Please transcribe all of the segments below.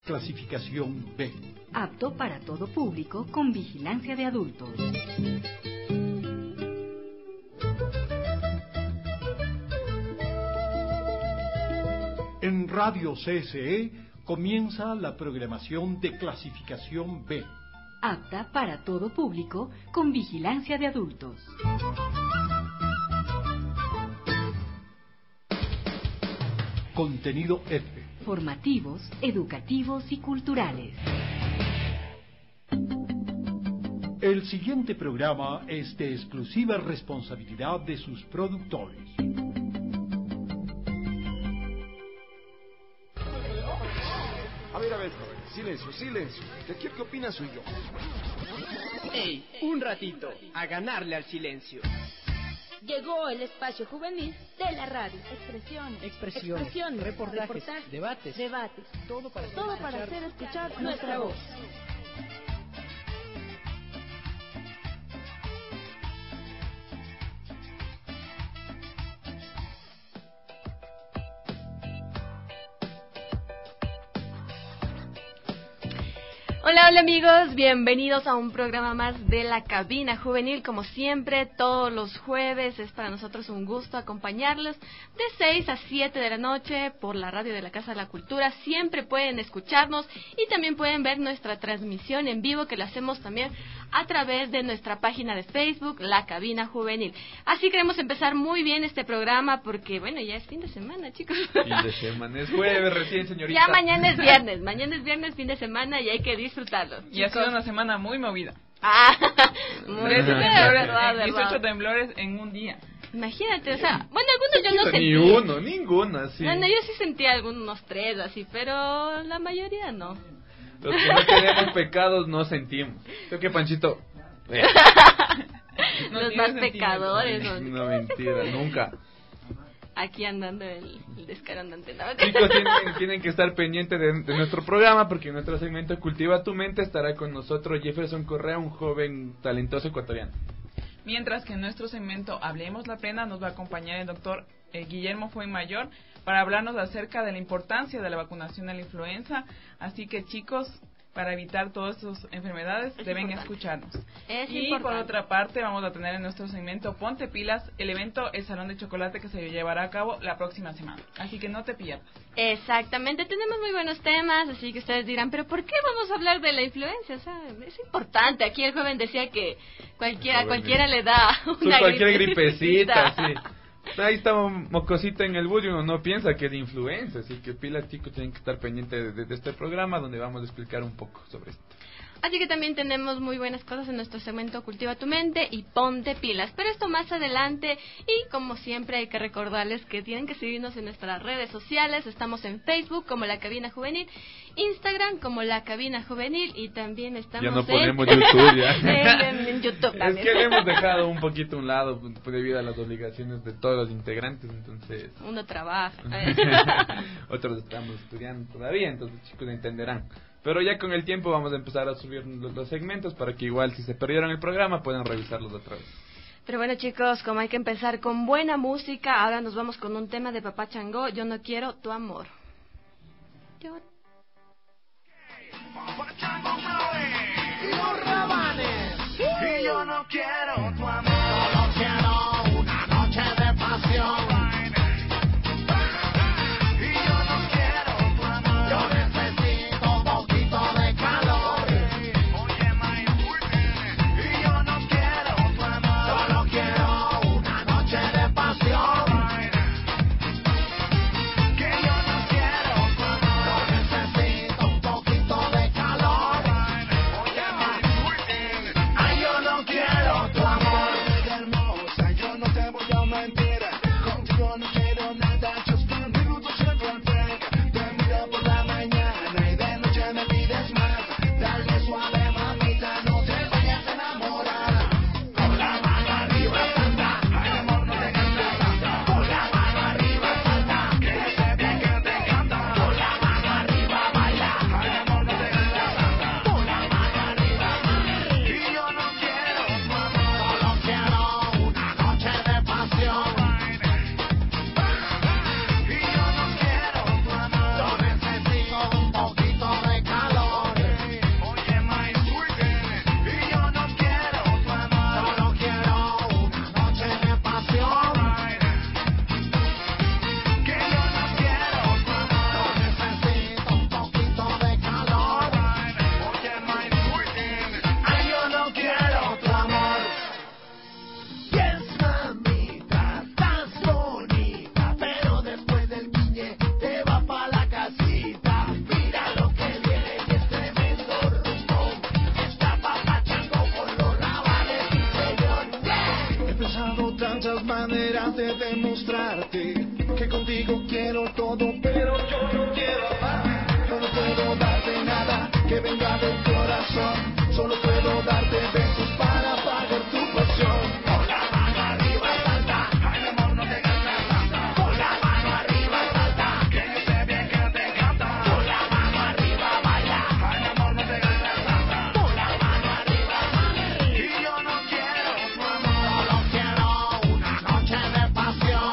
clasificación B. Apto para todo público con vigilancia de adultos. En Radio CSE comienza la programación de clasificación B. Apta para todo público con vigilancia de adultos. Contenido F. Formativos, educativos y culturales. El siguiente programa es de exclusiva responsabilidad de sus productores. A ver, silencio. ¿De aquí qué opina soy yo? ¡Ey! Un ratito, a ganarle al silencio. Llegó el espacio juvenil de la radio. Expresiones, reportajes, debates. Todo para hacer escuchar nuestra voz. Hola amigos, bienvenidos a un programa más de La Cabina Juvenil. Como siempre, todos los jueves es para nosotros un gusto acompañarlos de 6 a 7 de la noche por la radio de la Casa de la Cultura. Siempre pueden escucharnos y también pueden ver nuestra transmisión en vivo que la hacemos también a través de nuestra página de Facebook, La Cabina Juvenil. Así queremos empezar muy bien este programa porque, bueno, ya es fin de semana, chicos. Fin de semana, es jueves recién, señorita. Ya mañana es viernes, fin de semana y hay que disfrutarlo. Y ha sido una semana muy movida. Muy 18 temblores en un día. Imagínate, o sea, bueno, algunos yo no sentí. Ni uno, ninguno, sí. Bueno, yo sí sentí algunos 3 así, pero la mayoría no. Los que no tenemos pecados no sentimos. Creo que Panchito... Los más pecadores. No, mentira, nunca. Aquí andando el descaro andante. Chicos, tienen que estar pendientes de nuestro programa porque en nuestro segmento Cultiva tu Mente estará con nosotros Jefferson Correa, un joven talentoso ecuatoriano. Mientras que en nuestro segmento Hablemos la Pena nos va a acompañar el doctor Guillermo Fuenmayor para hablarnos acerca de la importancia de la vacunación a la influenza. Así que chicos, para evitar todas estas enfermedades deben escucharnos. Por otra parte vamos a tener en nuestro segmento Ponte Pilas el evento El Salón de Chocolate que se llevará a cabo la próxima semana. Así que no te pierdas. Exactamente, tenemos muy buenos temas, así que ustedes dirán, pero ¿por qué vamos a hablar de la influencia? O sea, es importante. Aquí el joven decía que cualquiera le da una cualquier gripecita, sí. Ahí está un mocosito en el bus y uno no piensa que es de influenza, así que pilas, chicos, tienen que estar pendientes de este programa donde vamos a explicar un poco sobre esto. Así que también tenemos muy buenas cosas en nuestro segmento Cultiva tu Mente y Ponte Pilas, pero esto más adelante. Y como siempre hay que recordarles que tienen que seguirnos en nuestras redes sociales. Estamos en Facebook como La Cabina Juvenil, Instagram como La Cabina Juvenil y también estamos ya no ponemos YouTube ya. en YouTube también. Es que le hemos dejado un poquito a un lado debido a las obligaciones de todos los integrantes, entonces uno trabaja. Otros estamos estudiando todavía, entonces chicos entenderán. Pero ya con el tiempo vamos a empezar a subir los segmentos para que igual si se perdieron el programa puedan revisarlos otra vez. Pero bueno chicos, como hay que empezar con buena música, ahora nos vamos con un tema de Papá Changó, Yo no quiero tu amor. Papá Changó, y los Rabanes, y yo no quiero tu amor, solo quiero una noche de pasión. Solo de demostrarte que contigo quiero todo, pero yo no quiero amar. Yo no puedo darte nada que venga del corazón, solo puedo darte besos para pagar tu pasión. Con la mano arriba salta, ay mi amor no te cansas salta. Con la mano arriba salta, que yo sé bien que te encanta. Con la mano arriba baila, ay mi amor no te cansas salta. Con la mano arriba mami, y yo no quiero tu amor, solo quiero una noche de pasión.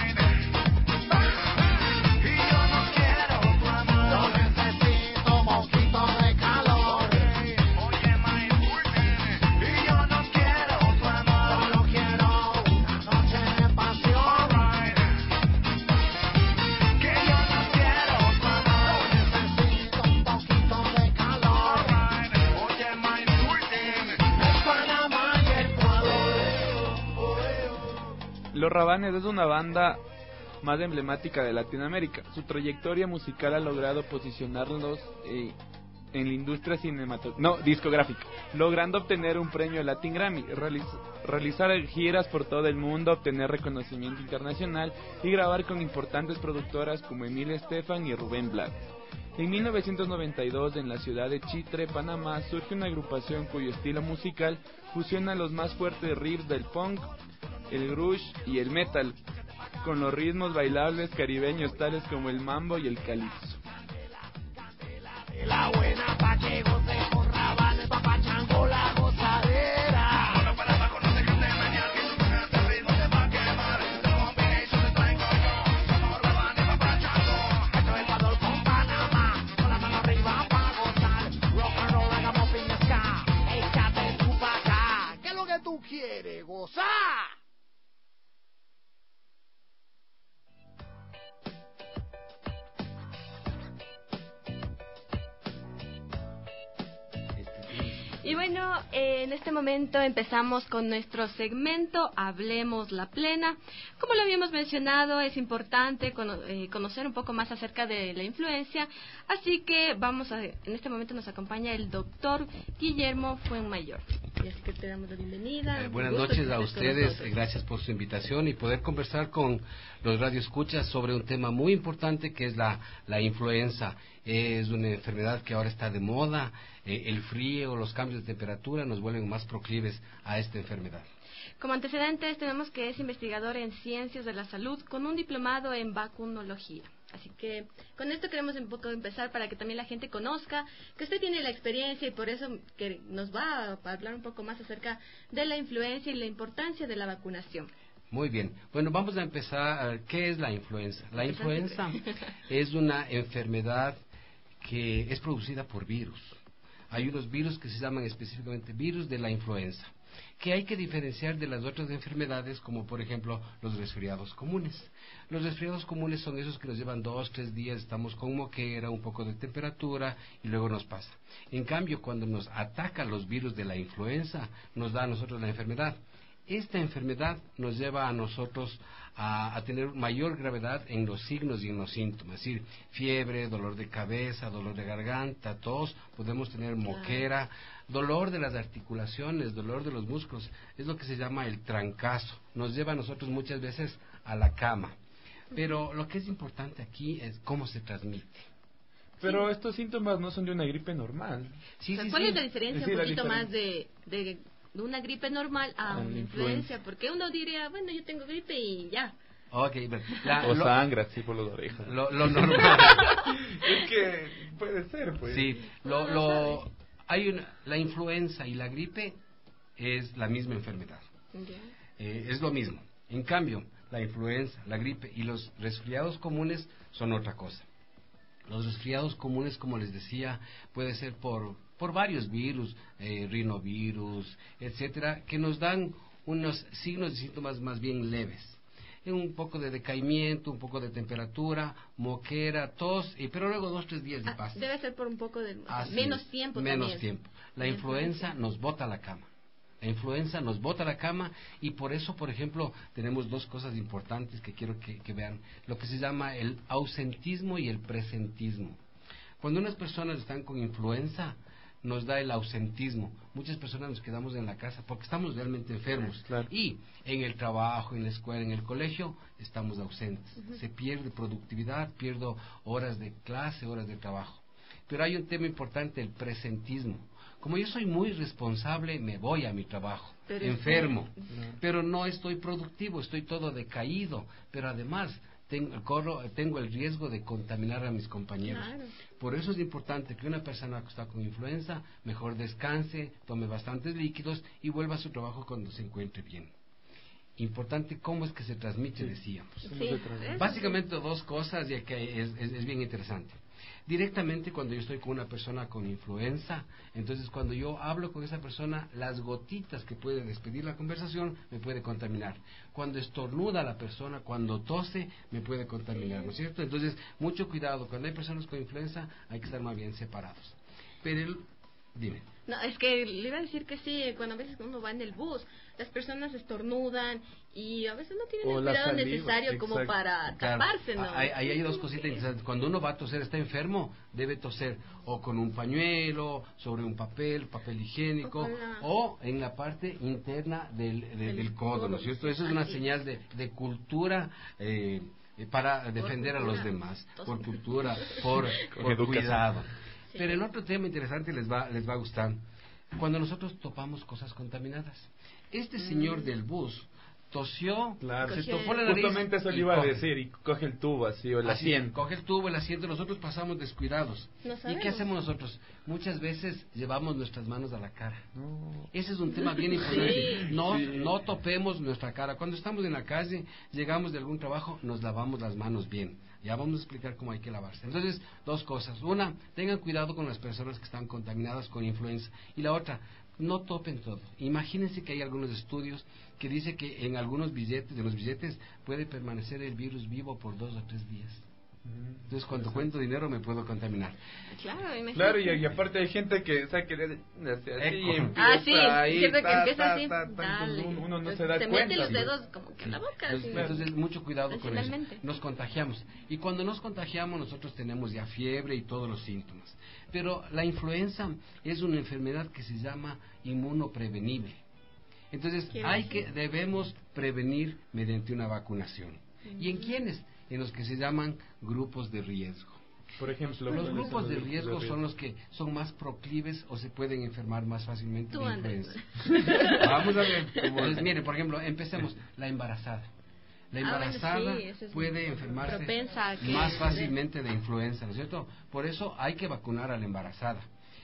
Y yo no quiero tu amor, yo necesito un poquito de calor. Oye, my y yo no quiero tu amor, solo quiero una noche de pasión. Que yo no quiero tu amor, necesito un poquito de calor. Oye, my es Panamá y Ecuador. Los Rabanes es una banda más emblemática de Latinoamérica. Su trayectoria musical ha logrado posicionarlos en la industria discográfica, logrando obtener un premio Latin Grammy, realizar giras por todo el mundo, obtener reconocimiento internacional y grabar con importantes productoras como Emilio Estefan y Rubén Blades. En 1992, en la ciudad de Chitre, Panamá, surge una agrupación cuyo estilo musical fusiona los más fuertes riffs del punk, el grunge y el metal, con los ritmos bailables caribeños tales como el mambo y el calipso. La buena pa' que goce con Rabanes, pa' Pachango la gozadera. Bueno, para abajo no dejes de dañar, que tu mujer el ritmo te va a quemar. The combination te traigo yo, somos Rabanes pa' Pachango. Esto es Ecuador con Panamá, con la mano arriba pa' gozar. Rock and roll, hagamos piñasca, échate tú pa' acá. ¿Qué es lo que tú quieres? ¡Gozar! Y bueno, en este momento empezamos con nuestro segmento Hablemos la Plena. Como lo habíamos mencionado, es importante conocer un poco más acerca de la influencia, así que en este momento nos acompaña el doctor Guillermo Fuenmayor. Y así que te damos la bienvenida. Buenas noches a ustedes, gracias por su invitación y poder conversar con los radioescuchas sobre un tema muy importante que es la influenza. Es una enfermedad que ahora está de moda, el frío, los cambios de temperatura nos vuelven más proclives a esta enfermedad. Como antecedentes tenemos que es investigador en Ciencias de la Salud con un diplomado en vacunología. Así que con esto queremos un poco empezar para que también la gente conozca que usted tiene la experiencia y por eso que nos va a hablar un poco más acerca de la influenza y la importancia de la vacunación. Muy bien, bueno, vamos a empezar. ¿Qué es la influenza? La influenza es una enfermedad que es producida por virus. Hay unos virus que se llaman específicamente virus de la influenza, que hay que diferenciar de las otras enfermedades, como por ejemplo los resfriados comunes. Los resfriados comunes son esos que nos llevan 2, 3 días, estamos con moquera, un poco de temperatura y luego nos pasa. En cambio, cuando nos atacan los virus de la influenza, nos da a nosotros la enfermedad. Esta enfermedad nos lleva a nosotros a tener mayor gravedad en los signos y en los síntomas, es decir, fiebre, dolor de cabeza, dolor de garganta, tos, podemos tener moquera, dolor de las articulaciones, dolor de los músculos, es lo que se llama el trancazo, nos lleva a nosotros muchas veces a la cama. Pero lo que es importante aquí es cómo se transmite. Pero estos síntomas no son de una gripe normal. ¿Cuál es la diferencia un poquito más de una gripe normal a una influencia? Porque uno diría, bueno, yo tengo gripe y ya. Okay, o sangra así por las orejas. Lo normal. Es que puede ser, pues. Sí, la influenza y la gripe es la misma enfermedad. Es lo mismo. En cambio, la influenza, la gripe y los resfriados comunes son otra cosa. Los resfriados comunes, como les decía, puede ser por varios virus, rinovirus, etcétera, que nos dan unos signos y síntomas más bien leves. Un poco de decaimiento, un poco de temperatura, moquera, tos, pero luego 2 o 3 días de paz. Debe ser por un poco de menos tiempo menos tiempo. La influenza nos bota a la cama. La influenza nos bota a la cama y por eso, por ejemplo, tenemos 2 cosas importantes que quiero que vean. Lo que se llama el ausentismo y el presentismo. Cuando unas personas están con influenza, nos da el ausentismo. Muchas personas nos quedamos en la casa porque estamos realmente enfermos. Claro. Y en el trabajo, en la escuela, en el colegio, estamos ausentes. Se pierde productividad, pierdo horas de clase, horas de trabajo. Pero hay un tema importante, el presentismo. Como yo soy muy responsable, me voy a mi trabajo, enfermo, pero no estoy productivo, estoy todo decaído, pero además tengo el riesgo de contaminar a mis compañeros. Claro. Por eso es importante que una persona que está con influenza mejor descanse, tome bastantes líquidos y vuelva a su trabajo cuando se encuentre bien. Importante cómo es que se transmite, decíamos. Básicamente dos cosas, ya que es bien interesante. Directamente cuando yo estoy con una persona con influenza, entonces cuando yo hablo con esa persona, las gotitas que puede despedir la conversación me puede contaminar. Cuando estornuda la persona, cuando tose, me puede contaminar, ¿no es cierto? Entonces, mucho cuidado, cuando hay personas con influenza hay que estar más bien separados. Pero dime. No, es que le iba a decir que sí, cuando a veces uno va en el bus, las personas estornudan y a veces no tienen el cuidado necesario como para taparse, ¿no? Ahí hay dos cositas interesantes. Cuando uno va a toser, está enfermo, debe toser o con un pañuelo, sobre un papel higiénico, o en la parte interna del codo, ¿no es cierto? Eso es una señal de cultura, para defender a los demás, por cultura, por cuidado. Pero el otro tema interesante les va a gustar. Cuando nosotros topamos cosas contaminadas. Este señor del bus tosió, se topó la nariz. Justamente eso le iba a decir, y coge el tubo así, o el asiento. Coge el tubo, el asiento, nosotros pasamos descuidados. ¿Y qué hacemos nosotros? Muchas veces llevamos nuestras manos a la cara. Ese es un tema bien importante. No topemos nuestra cara. Cuando estamos en la calle, llegamos de algún trabajo, nos lavamos las manos bien. Ya vamos a explicar cómo hay que lavarse. Entonces, dos cosas. Una, tengan cuidado con las personas que están contaminadas con influenza. Y la otra, no topen todo. Imagínense que hay algunos estudios que dice que en algunos billetes, de los billetes, puede permanecer el virus vivo por 2 o 3 días. Entonces, cuando cuento dinero me puedo contaminar. Claro, y aparte hay gente que sabe que siempre que empieza así, uno no se da cuenta. Se mete los dedos como que en la boca. Entonces, mucho cuidado con eso. Nos contagiamos. Y cuando nos contagiamos, nosotros tenemos ya fiebre y todos los síntomas. Pero la influenza es una enfermedad que se llama inmunoprevenible. Entonces, debemos prevenir mediante una vacunación. ¿Y en quiénes? En los que se llaman grupos de riesgo. Por ejemplo, los grupos de riesgo son los que son más proclives o se pueden enfermar más fácilmente de influenza. Vamos a ver. Entonces, mire, por ejemplo, empecemos. La embarazada. La embarazada puede enfermarse más fácilmente de influenza, ¿no es cierto? Por eso hay que vacunar a la embarazada.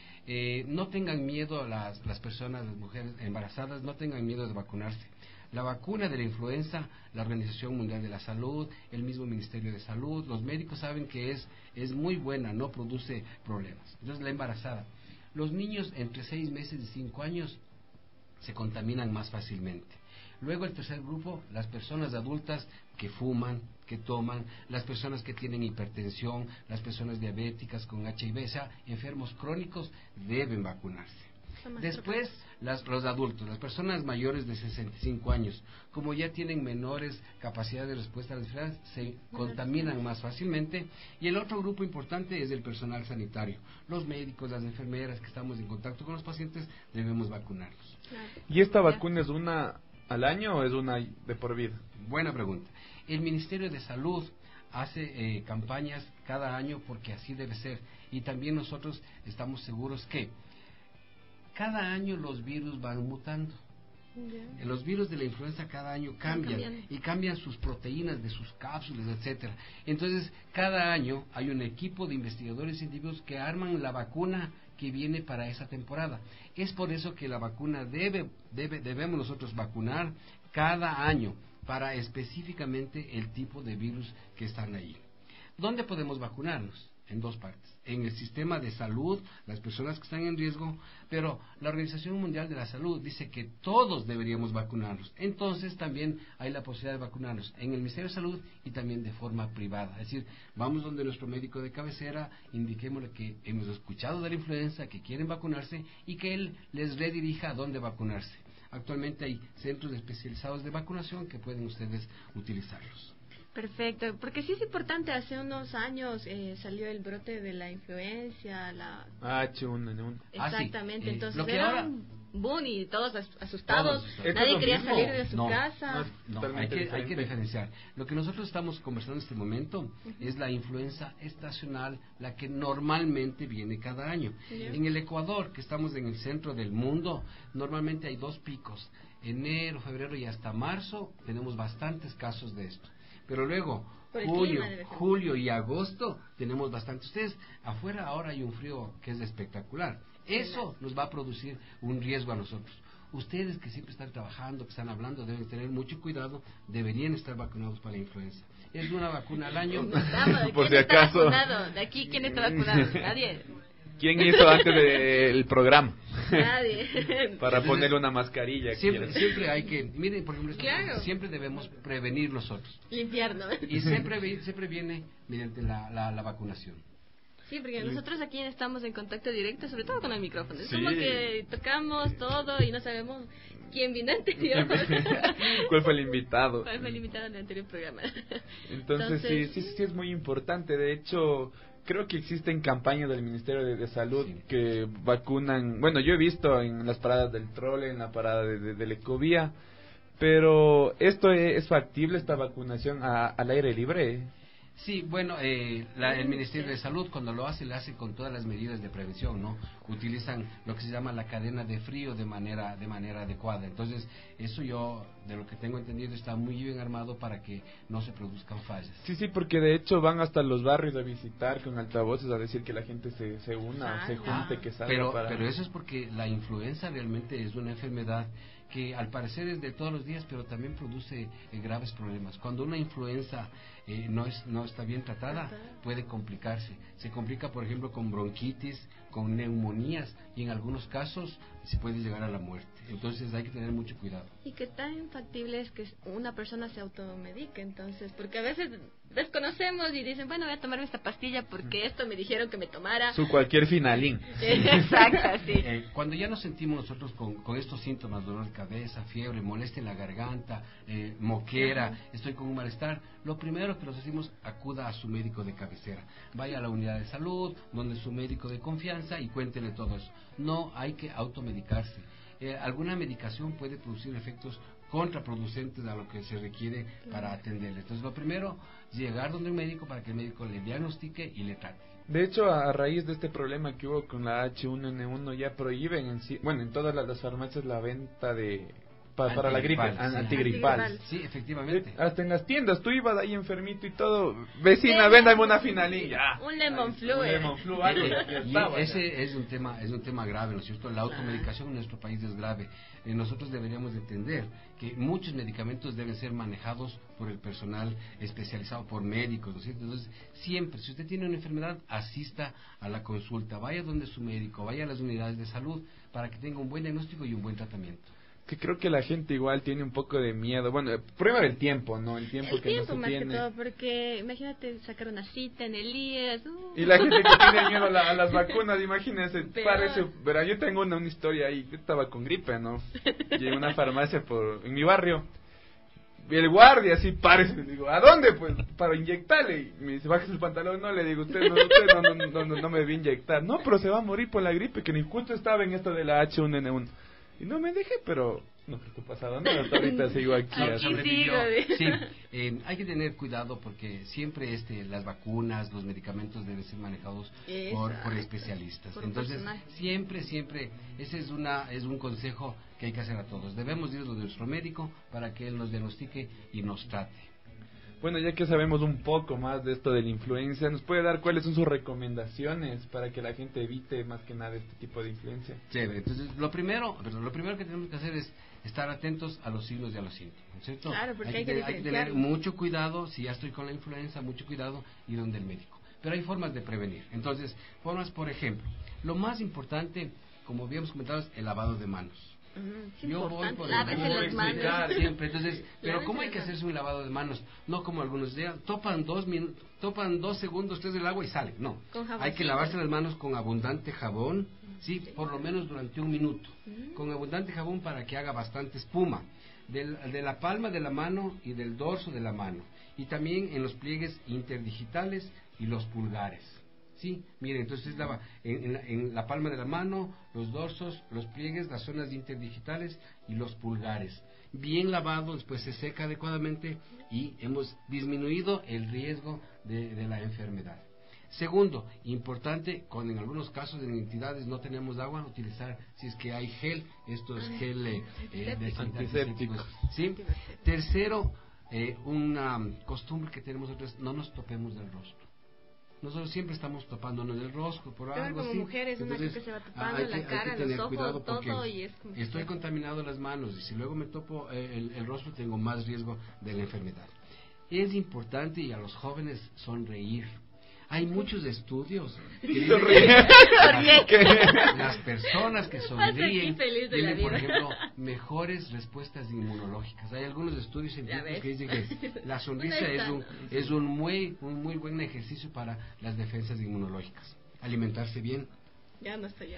No tengan miedo las personas, las mujeres embarazadas, no tengan miedo de vacunarse. La vacuna de la influenza, la Organización Mundial de la Salud, el mismo Ministerio de Salud, los médicos saben que es muy buena, no produce problemas. Entonces, la embarazada. Los niños entre 6 meses y 5 años se contaminan más fácilmente. Luego, el tercer grupo, las personas adultas que fuman, que toman, las personas que tienen hipertensión, las personas diabéticas con HIV, o sea, enfermos crónicos, deben vacunarse. Después, los adultos, las personas mayores de 65 años, como ya tienen menores capacidades de respuesta a las enfermedades, se contaminan más fácilmente. Y el otro grupo importante es el personal sanitario. Los médicos, las enfermeras que estamos en contacto con los pacientes, debemos vacunarlos. ¿Y esta vacuna es una al año o es una de por vida? Buena pregunta. El Ministerio de Salud hace campañas cada año porque así debe ser. Y también nosotros estamos seguros que cada año los virus van mutando. Los virus de la influenza cada año cambian y cambian sus proteínas de sus cápsulas, etcétera. Entonces, cada año hay un equipo de investigadores científicos que arman la vacuna que viene para esa temporada. Es por eso que la vacuna debemos nosotros vacunar cada año para específicamente el tipo de virus que están ahí. ¿Dónde podemos vacunarnos? En 2 partes. En el sistema de salud, las personas que están en riesgo, pero la Organización Mundial de la Salud dice que todos deberíamos vacunarnos. Entonces también hay la posibilidad de vacunarnos en el Ministerio de Salud y también de forma privada. Es decir, vamos donde nuestro médico de cabecera, indiquémosle que hemos escuchado de la influenza, que quieren vacunarse y que él les redirija a dónde vacunarse. Actualmente hay centros especializados de vacunación que pueden ustedes utilizarlos. Perfecto, porque sí es importante, hace unos años salió el brote de la influencia, la H1N1. Exactamente, entonces lo que era ahora... un boom y todos asustados, Todos. nadie quería mismo? salir de su No. casa. No, hay que diferenciar. Lo que nosotros estamos conversando en este momento es la influenza estacional, la que normalmente viene cada año. En el Ecuador, que estamos en el centro del mundo, normalmente hay 2 picos. Enero, febrero y hasta marzo tenemos bastantes casos de esto. Pero luego, julio y agosto tenemos bastante. Ustedes, afuera ahora hay un frío que es espectacular. Eso nos va a producir un riesgo a nosotros. Ustedes que siempre están trabajando, que están hablando, deben tener mucho cuidado, deberían estar vacunados para la influenza. Es una vacuna al año. Por si acaso. De aquí, ¿quién está vacunado? Nadie. ¿Quién hizo antes del programa? Nadie. Para ponerle una mascarilla. Siempre hay que, miren, por ejemplo, Claro. siempre debemos prevenir nosotros. Limpiar, ¿no? Y siempre viene mediante la vacunación. Sí, porque nosotros aquí estamos en contacto directo, sobre todo con el micrófono. Es Sí. como que tocamos todo y no sabemos quién vino anterior. ¿Cuál fue el invitado? ¿Cuál fue el invitado en el anterior programa? Entonces sí es muy importante. De hecho, creo que existen campañas del Ministerio de Salud que vacunan. Bueno, yo he visto en las paradas del trole, en la parada de la Ecovía, pero ¿esto es factible, esta vacunación al aire libre? Sí, bueno, el Ministerio de Salud cuando lo hace con todas las medidas de prevención, ¿no? Utilizan lo que se llama la cadena de frío de manera adecuada. Entonces, eso yo, de lo que tengo entendido, está muy bien armado para que no se produzcan fallas. Sí, porque de hecho van hasta los barrios a visitar con altavoces a decir que la gente se una, se junte, que salga pero eso es porque la influenza realmente es una enfermedad que al parecer es de todos los días, pero también produce graves problemas. Cuando una influenza no está bien tratada, puede complicarse. Se complica, por ejemplo, con bronquitis, con neumonías, y en algunos casos se puede llegar a la muerte. Entonces hay que tener mucho cuidado. Y qué tan factible es que una persona se automedique, entonces, porque a veces desconocemos y dicen, bueno, voy a tomarme esta pastilla porque esto me dijeron que me tomara. Su cualquier finalín. Exacto, sí. Cuando ya nos sentimos nosotros con estos síntomas, dolor de cabeza, fiebre, molestia en la garganta, moquera, estoy con un malestar, lo primero que nos decimos, acuda a su médico de cabecera. Vaya a la unidad de salud, donde su médico de confianza, y cuéntele todo eso. No hay que automedicarse. Alguna medicación puede producir efectos contraproducentes a lo que se requiere para atenderle. Entonces, lo primero, llegar donde el médico para que el médico le diagnostique y le trate. De hecho, a raíz de este problema que hubo con la H1N1, ya prohíben en todas las farmacias la venta de para la gripe, antigripal. Sí, efectivamente. Hasta en las tiendas, tú ibas ahí enfermito y todo, vecina, véndame una finalilla. Un lemon flu. Algo. Y ese es un tema grave, ¿no es cierto? La automedicación en nuestro país es grave. Nosotros deberíamos entender que muchos medicamentos deben ser manejados por el personal especializado, por médicos, ¿no es cierto? Entonces, siempre, si usted tiene una enfermedad, asista a la consulta, vaya donde su médico, vaya a las unidades de salud para que tenga un buen diagnóstico y un buen tratamiento. Que creo que la gente igual tiene un poco de miedo. Bueno, prueba el tiempo, ¿no? El tiempo que no se más tiene. Que todo, porque imagínate sacar una cita en el IES. Y la gente que tiene miedo a las vacunas, imagínense, verá, yo tengo una historia ahí, yo estaba con gripe, ¿no? Llegué a una farmacia en mi barrio, y el guardia así, párese, le digo, ¿a dónde? Pues, para inyectarle, y me dice, bájese el pantalón, no, le digo, usted no me debe inyectar, no, pero se va a morir por la gripe, que ni justo estaba en esto de la H1N1. Y no me dejé, pero no creo que pasado nada, hasta ahorita sigo aquí. Sí, hay que tener cuidado porque siempre las vacunas, los medicamentos deben ser manejados por especialistas. Entonces, siempre, ese es un consejo que hay que hacer a todos. Debemos ir donde nuestro médico para que él nos diagnostique y nos trate. Bueno, ya que sabemos un poco más de esto de la influencia, ¿nos puede dar cuáles son sus recomendaciones para que la gente evite más que nada este tipo de influencia? Chévere, entonces lo primero que tenemos que hacer es estar atentos a los signos y a los síntomas, ¿cierto? Claro, porque hay que tener mucho cuidado, si ya estoy con la influenza, mucho cuidado, ir donde el médico. Pero hay formas de prevenir. Entonces, por ejemplo, lo más importante, como habíamos comentado, es el lavado de manos. Yo voy por las manos siempre, entonces, pero ¿cómo hay que hacerse un lavado de manos? No como algunos días, topan 2 segundos, 3 del agua y salen, no. Hay que lavarse las manos con abundante jabón, sí, por lo menos durante 1 minuto, con abundante jabón para que haga bastante espuma, de la palma de la mano y del dorso de la mano, y también en los pliegues interdigitales y los pulgares. Sí, miren, entonces en la palma de la mano, los dorsos, los pliegues, las zonas interdigitales y los pulgares. Bien lavado, después se seca adecuadamente y hemos disminuido el riesgo de la enfermedad. Segundo, importante, en algunos casos en entidades no tenemos agua, utilizar, si es que hay gel, estos gel antisépticos. ¿Sí? Tercero, una costumbre que tenemos nosotros, no nos topemos del rostro. Nosotros siempre estamos topándonos del rostro por algo como así. mujeres, entonces, una que se va tapando la cara, los ojos, todo, y es como estoy contaminado las manos, y si luego me topo el rostro tengo más riesgo de la enfermedad. Es importante, y a los jóvenes, sonreír. Hay muchos estudios que dicen que las personas que sonríen tienen, por ejemplo, mejores respuestas inmunológicas. Hay algunos estudios científicos que dicen que la sonrisa es un muy buen ejercicio para las defensas inmunológicas. Alimentarse bien. Ya no estoy.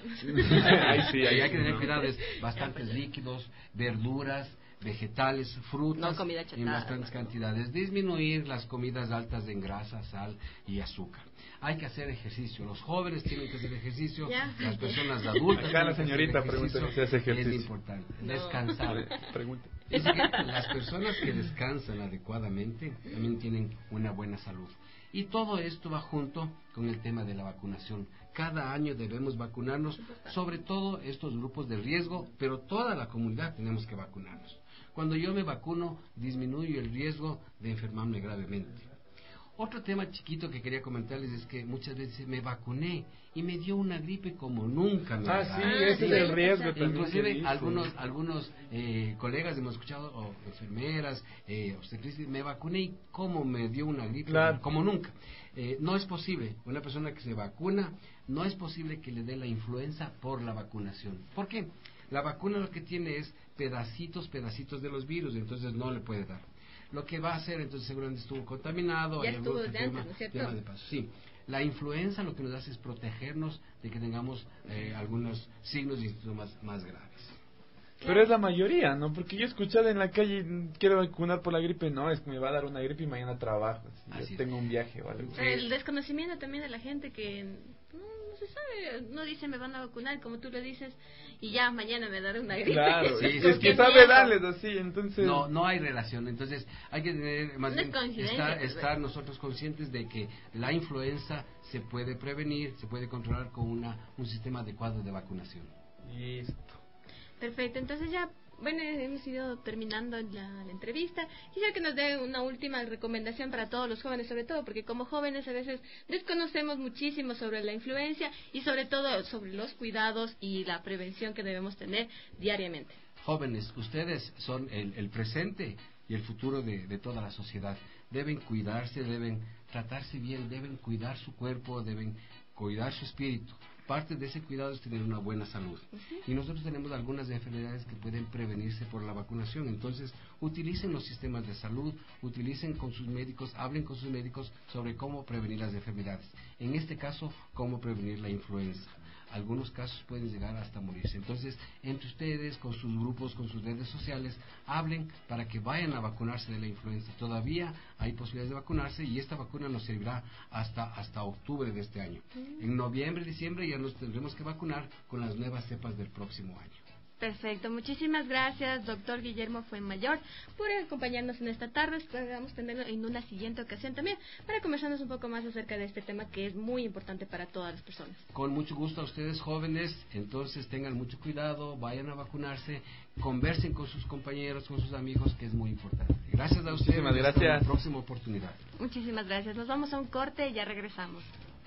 Sí, hay que tener cuidado, bastantes líquidos, verduras, vegetales, frutas, en bastantes cantidades. Disminuir las comidas altas en grasa, sal y azúcar. Hay que hacer ejercicio. Los jóvenes tienen que hacer ejercicio. Las personas adultas. Acá la señorita pregunta si hace ejercicio. Es importante. Descansar. Dice que las personas que descansan adecuadamente también tienen una buena salud. Y todo esto va junto con el tema de la vacunación. Cada año debemos vacunarnos, sobre todo estos grupos de riesgo, pero toda la comunidad tenemos que vacunarnos. Cuando yo me vacuno, disminuyo el riesgo de enfermarme gravemente. Otro tema chiquito que quería comentarles es que muchas veces me vacuné y me dio una gripe como nunca me ha dado. Sí, ese es el riesgo también. Inclusive algunos colegas hemos escuchado, o enfermeras, obstetristas, me vacuné y como me dio una gripe como nunca. No es posible, una persona que se vacuna, no es posible que le dé la influenza por la vacunación. ¿Por qué? La vacuna lo que tiene es pedacitos de los virus, entonces no le puede dar. Lo que va a hacer, entonces seguramente estuvo contaminado. Ya estuvo de antes, ¿no es cierto? Tema de paso. Sí, la influenza lo que nos hace es protegernos de que tengamos algunos signos y síntomas más graves. Pero es la mayoría, ¿no? Porque yo he escuchado en la calle, quiero vacunar por la gripe, no, es que me va a dar una gripe y mañana trabajo, si tengo un viaje o algo. El desconocimiento también de la gente que no se sabe, no dice me van a vacunar, como tú le dices, y ya mañana me daré una gripe. Claro, es que sabe darles así, entonces... No hay relación, entonces hay que tener más bien estar nosotros conscientes de que la influenza se puede prevenir, se puede controlar con un sistema adecuado de vacunación. Listo. Perfecto, entonces ya, bueno, hemos ido terminando la entrevista. Quisiera que nos dé una última recomendación para todos los jóvenes, sobre todo porque como jóvenes a veces desconocemos muchísimo sobre la influencia y sobre todo sobre los cuidados y la prevención que debemos tener diariamente. Jóvenes, ustedes son el presente y el futuro de toda la sociedad. Deben cuidarse, deben tratarse bien, deben cuidar su cuerpo, deben cuidar su espíritu. Parte de ese cuidado es tener una buena salud. Y nosotros tenemos algunas enfermedades que pueden prevenirse por la vacunación. Entonces, utilicen los sistemas de salud, utilicen con sus médicos, hablen con sus médicos sobre cómo prevenir las enfermedades. En este caso, cómo prevenir la influenza. Algunos casos pueden llegar hasta morirse. Entonces, entre ustedes, con sus grupos, con sus redes sociales, hablen para que vayan a vacunarse de la influenza. Todavía hay posibilidades de vacunarse y esta vacuna nos servirá hasta octubre de este año. En noviembre, diciembre ya nos tendremos que vacunar con las nuevas cepas del próximo año. Perfecto, muchísimas gracias, doctor Guillermo Fuenmayor, por acompañarnos en esta tarde. Esperamos tenerlo en una siguiente ocasión también para conversarnos un poco más acerca de este tema que es muy importante para todas las personas. Con mucho gusto a ustedes, jóvenes. Entonces tengan mucho cuidado, vayan a vacunarse, conversen con sus compañeros, con sus amigos, que es muy importante. Gracias a ustedes. Muchísimas gracias. Hasta la próxima oportunidad. Muchísimas gracias. Nos vamos a un corte y ya regresamos.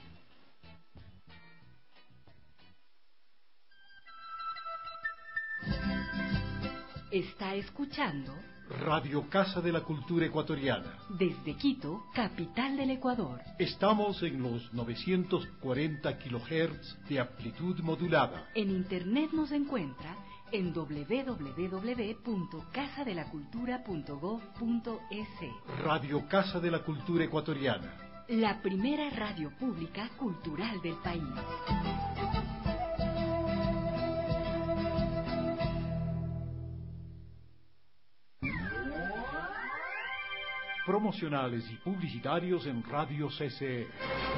Está escuchando Radio Casa de la Cultura Ecuatoriana. Desde Quito, capital del Ecuador. Estamos en los 940 kHz de amplitud modulada. En internet nos encuentra en www.casadelacultura.go.es. Radio Casa de la Cultura Ecuatoriana. La primera radio pública cultural del país. promocionales y publicitarios en Radio CCE.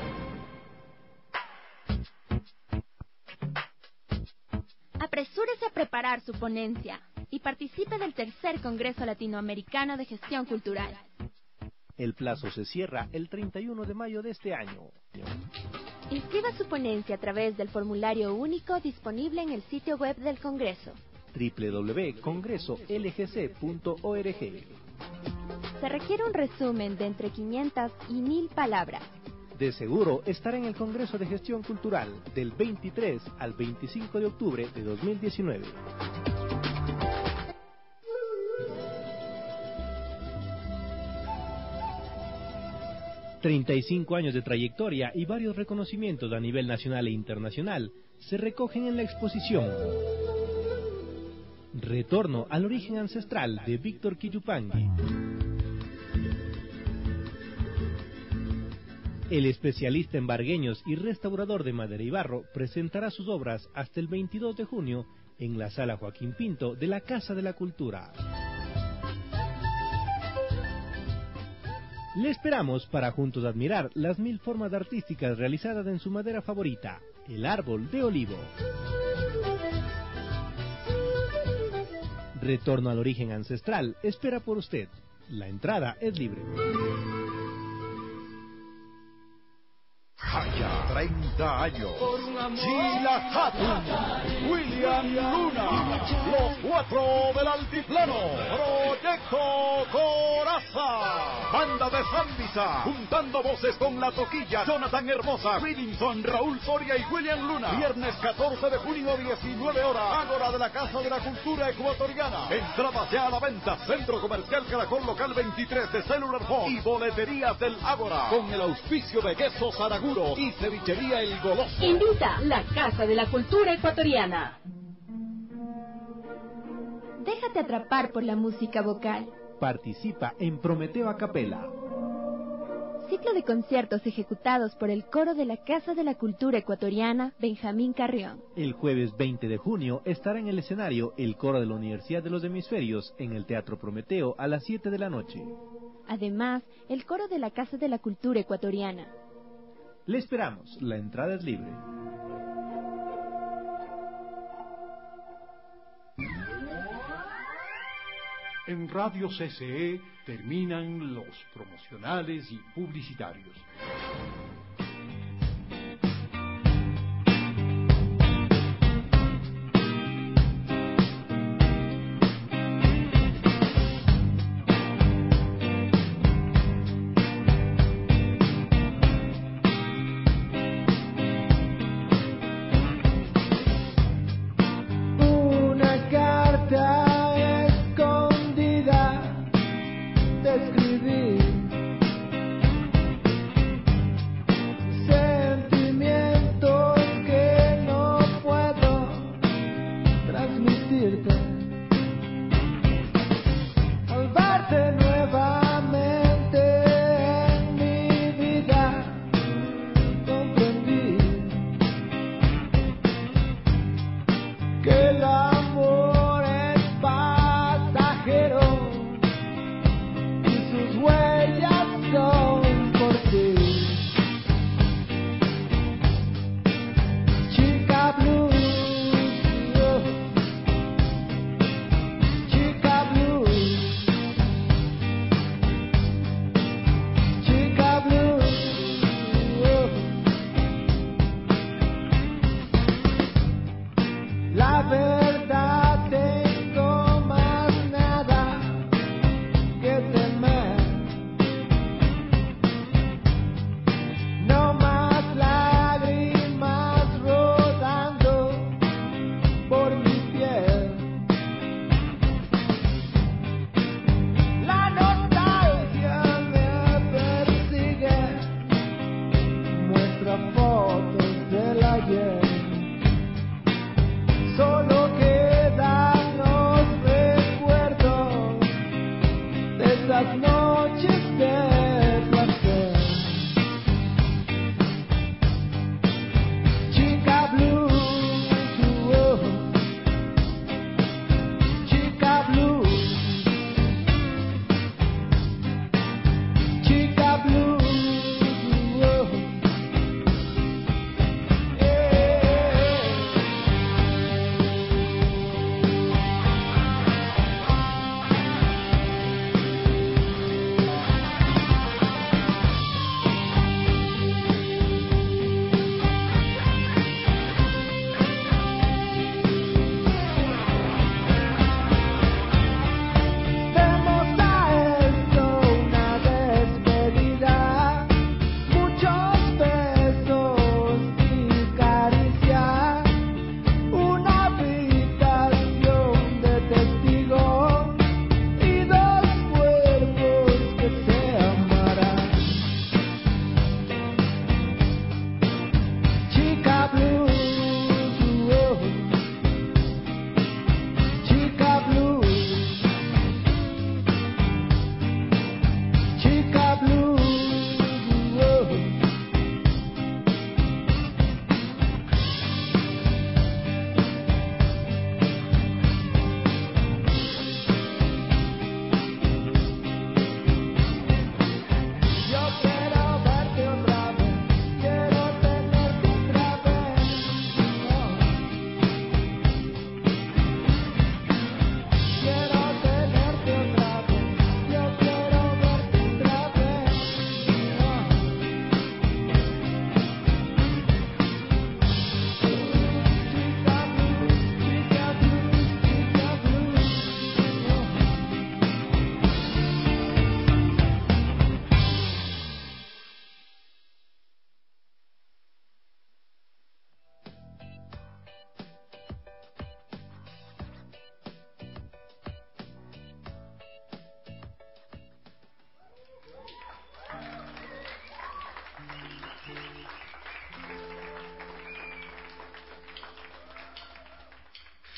Apresúrese a preparar su ponencia y participe del tercer Congreso Latinoamericano de Gestión Cultural. El plazo se cierra el 31 de mayo de este año. Inscriba su ponencia a través del formulario único disponible en el sitio web del Congreso. www.congresolgc.org. Se requiere un resumen de entre 500 y 1000 palabras. De seguro estará en el Congreso de Gestión Cultural del 23 al 25 de octubre de 2019. ...35 años de trayectoria y varios reconocimientos a nivel nacional e internacional... ...se recogen en la exposición... Retorno al origen ancestral de Víctor Quillupangui. El especialista en vargueños y restaurador de madera y barro presentará sus obras hasta el 22 de junio en la Sala Joaquín Pinto de la Casa de la Cultura. Le esperamos para juntos admirar las 1000 formas artísticas realizadas en su madera favorita, el árbol de olivo. Retorno al origen ancestral espera por usted. La entrada es libre. Haya 30 años. Sheila Hatton, William Luna, los 4 del Altiplano, Proyecto Coraza, Banda de Zambisa, juntando voces con La Toquilla, Jonathan Hermosa, Ridington, Raúl Soria y William Luna. Viernes 14 de junio, 19 horas, Ágora de la Casa de la Cultura Ecuatoriana. Entradas ya a la venta, Centro Comercial Caracol Local 23 de Cellular Phone y boleterías del Ágora, con el auspicio de Quesos Araguro y Cevichería El Goloso. Invita la Casa de la Cultura Ecuatoriana. Déjate atrapar por la música vocal. Participa en Prometeo a Capela. Ciclo de conciertos ejecutados por el Coro de la Casa de la Cultura Ecuatoriana, Benjamín Carrión. El jueves 20 de junio estará en el escenario el Coro de la Universidad de los Hemisferios en el Teatro Prometeo a las 7 de la noche. Además, el Coro de la Casa de la Cultura Ecuatoriana. Le esperamos, la entrada es libre. En Radio CCE terminan los promocionales y publicitarios.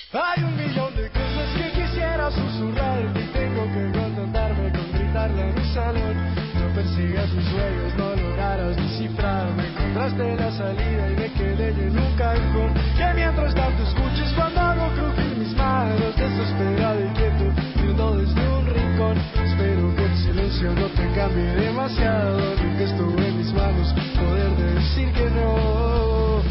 Hay un millón de cosas que quisiera susurrarte y tengo que contentarme con gritarle a mi salón. No persigas mis sueños, no lograrás descifrarme. Encontraste la salida y me quedé yo en un cajón. Que mientras tanto escuches cuando hago crujir mis manos, desesperado y quieto, viendo desde un rincón. Espero que el silencio no te cambie demasiado, ni que estuvo en mis manos poder decir que no.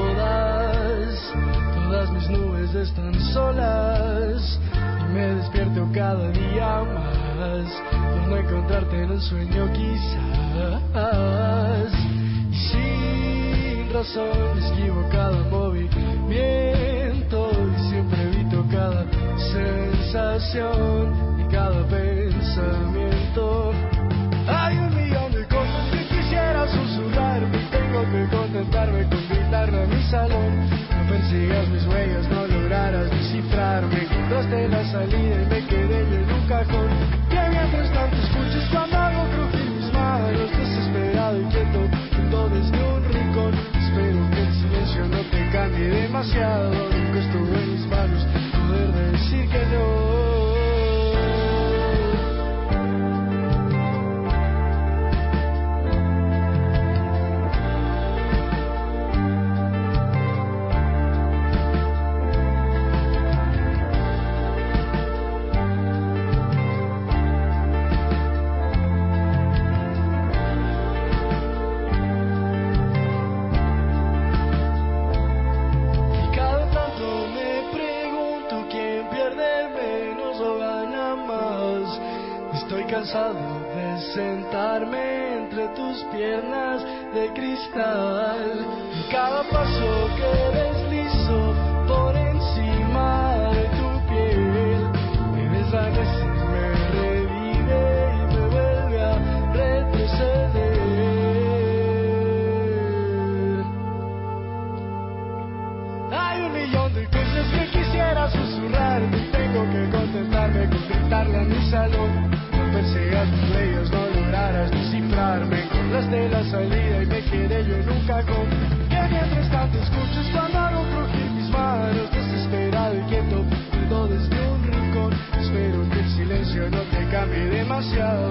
Todas mis nubes están solas y me despierto cada día más por no encontrarte en un sueño quizás. Y sin razón esquivo cada movimiento y siempre evito cada sensación y cada pensamiento. Hay un millón de cosas que quisiera susurrarte y tengo que contentarme con gritarle a mi salón. No persigas mis huellas, no lograrás descifrarme. Encontraste la salida y me quedé yo en un cajón. Que mientras tanto escuches cuando hago crujir mis manos, desesperado y quieto, viendo desde un rincón. Espero que el silencio no te cambie demasiado, nunca estuvo en mis manos poder decir que no. Cansado de sentarme entre tus piernas de cristal y cada paso que deslizo por encima de tu piel me desvanece, me revive y me vuelve a retroceder. Hay un millón de cosas que quisiera susurrarte y tengo que contentarme con gritarle a mi salón. Persigas tus huellas, no lograrás descifrarme. Encontraste la salida y me quedé yo en un cajón. Que mientras tanto escuches cuando hago crujir mis manos, desesperado y quieto, viendo desde un rincón. Espero que el silencio no te cambie demasiado.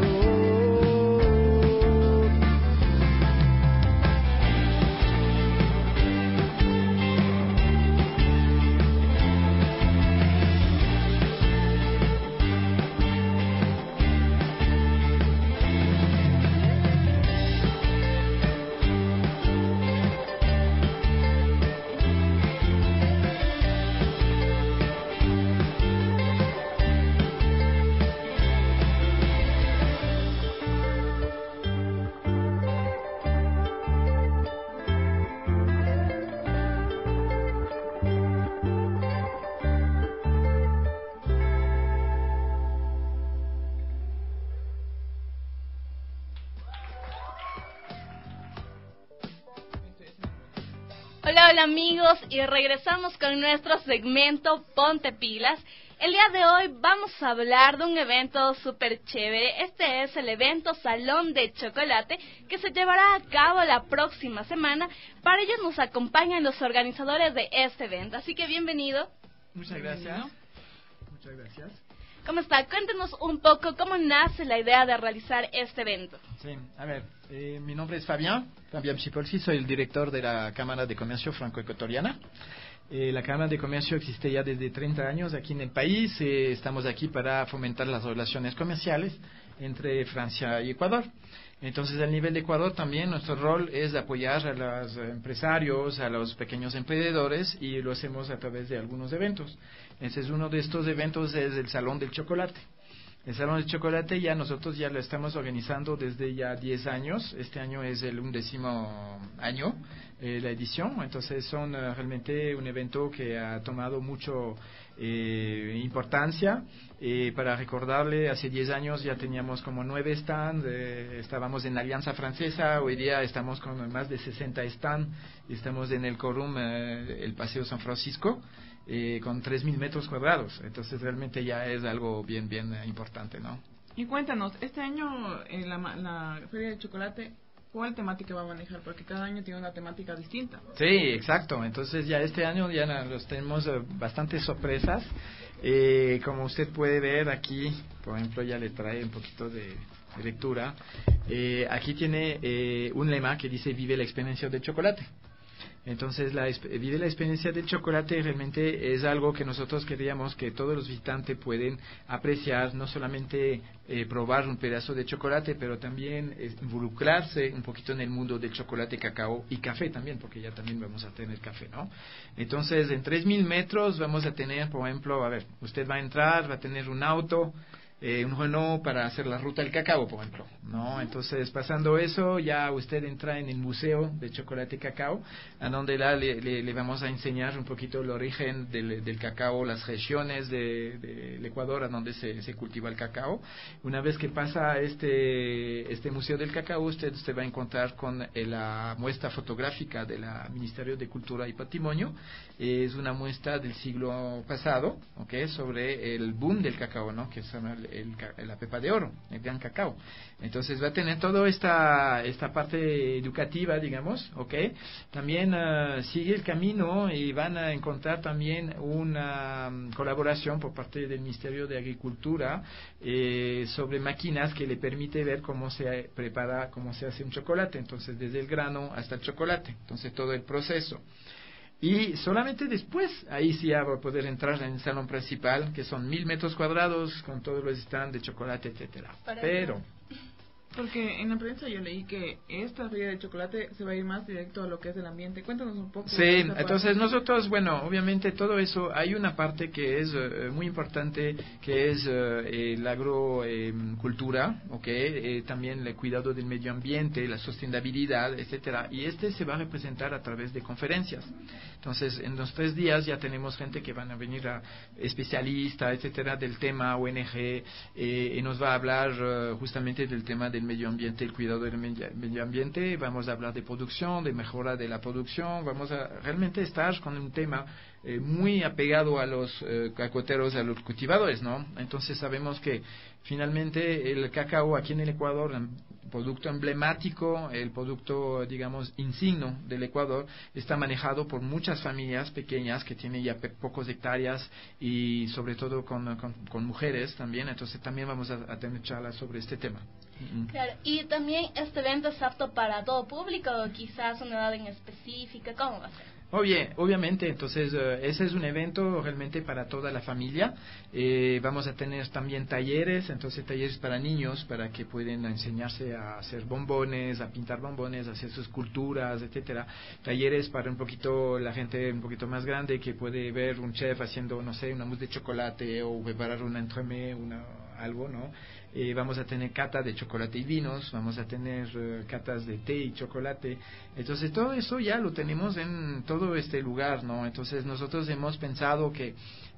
Hola amigos, y regresamos con nuestro segmento Ponte Pilas. El día de hoy vamos a hablar de un evento súper chévere. Este es el evento Salón de Chocolate, que se llevará a cabo la próxima semana. Para ello nos acompañan los organizadores de este evento, así que bienvenido. Muchas gracias. Muchas gracias. ¿Cómo está? Cuéntenos un poco cómo nace la idea de realizar este evento. Sí, a ver, mi nombre es Fabián Chipolsi, soy el director de la Cámara de Comercio Franco-Ecuatoriana. La Cámara de Comercio existe ya desde 30 años aquí en el país. Estamos aquí para fomentar las relaciones comerciales entre Francia y Ecuador. Entonces, al nivel de Ecuador también nuestro rol es apoyar a los empresarios, a los pequeños emprendedores, y lo hacemos a través de algunos eventos. Ese es uno de estos eventos, es el Salón del Chocolate. El Salón del Chocolate nosotros ya lo estamos organizando desde ya 10 años. Este año es el 11º año, la edición. Entonces son realmente un evento que ha tomado mucho importancia. Para recordarle, hace 10 años ya teníamos como 9 stands, estábamos en la Alianza Francesa, hoy día estamos con más de 60 stands, estamos en el Corum, el Paseo San Francisco, con 3.000 metros cuadrados. Entonces realmente ya es algo bien importante, ¿no? Y cuéntanos, este año la Feria de Chocolate ¿Cuál temática va a manejar? Porque cada año tiene una temática distinta. Sí, exacto. Entonces ya este año ya los tenemos bastantes sorpresas. Como usted puede ver aquí, por ejemplo, ya le trae un poquito de lectura. Aquí tiene un lema que dice vive la experiencia del chocolate. Entonces, vive la experiencia del chocolate realmente es algo que nosotros queríamos que todos los visitantes pueden apreciar, no solamente probar un pedazo de chocolate, pero también involucrarse un poquito en el mundo del chocolate, cacao y café también, porque ya también vamos a tener café, ¿no? Entonces, en 3.000 metros vamos a tener, por ejemplo, a ver, usted va a entrar, va a tener un auto, un Renault para hacer la ruta del cacao, por ejemplo, ¿no? Entonces, pasando eso, ya usted entra en el Museo de Chocolate y Cacao, a donde le vamos a enseñar un poquito el origen del cacao, las regiones del Ecuador, a donde se cultiva el cacao. Una vez que pasa este Museo del Cacao, usted se va a encontrar con la muestra fotográfica del Ministerio de Cultura y Patrimonio. Es una muestra del siglo pasado, ¿okay? Sobre el boom del cacao, ¿no? Que se llama la pepa de oro, el gran cacao. Entonces va a tener toda esta parte educativa, digamos, ¿ok? También sigue el camino y van a encontrar también una colaboración por parte del Ministerio de Agricultura sobre máquinas que le permite ver cómo se prepara, cómo se hace un chocolate. Entonces, desde el grano hasta el chocolate. Entonces, todo el proceso. Y solamente después, ahí sí ya va a poder entrar en el salón principal, que son 1.000 metros cuadrados, con todos los stands de chocolate, etcétera. Pero... Porque en la prensa yo leí que esta feria de chocolate se va a ir más directo a lo que es el ambiente. Cuéntanos un poco. Sí, entonces nosotros, bueno, obviamente todo eso, hay una parte que es muy importante, que es la agrocultura, ¿okay? También el cuidado del medio ambiente, la sostenibilidad, etcétera. Y se va a representar a través de conferencias. Entonces, en los 3 días ya tenemos gente que van a venir especialistas, etcétera, del tema ONG, y nos va a hablar justamente del tema del medio ambiente, el cuidado del medio ambiente. Vamos a hablar de producción, de mejora de la producción. Vamos a realmente estar con un tema muy apegado a los cacaoteros, a los cultivadores, ¿no? Entonces sabemos que finalmente el cacao aquí en el Ecuador, el producto emblemático, el producto, digamos, insignia del Ecuador, está manejado por muchas familias pequeñas que tienen ya pocos hectáreas y sobre todo con mujeres también. Entonces también vamos a tener charlas sobre este tema. Claro, y también este evento es apto para todo público, o quizás una edad en específica, ¿cómo va a ser? Obviamente, entonces ese es un evento realmente para toda la familia. Vamos a tener también talleres, entonces talleres para niños, para que puedan enseñarse a hacer bombones, a pintar bombones, a hacer sus esculturas, etcétera. Talleres para un poquito la gente un poquito más grande que puede ver un chef haciendo, no sé, una mousse de chocolate o preparar una entremets, algo, ¿no? Vamos a tener cata de chocolate y vinos, vamos a tener catas de té y chocolate. Entonces todo eso ya lo tenemos en todo este lugar, ¿no? Entonces nosotros hemos pensado que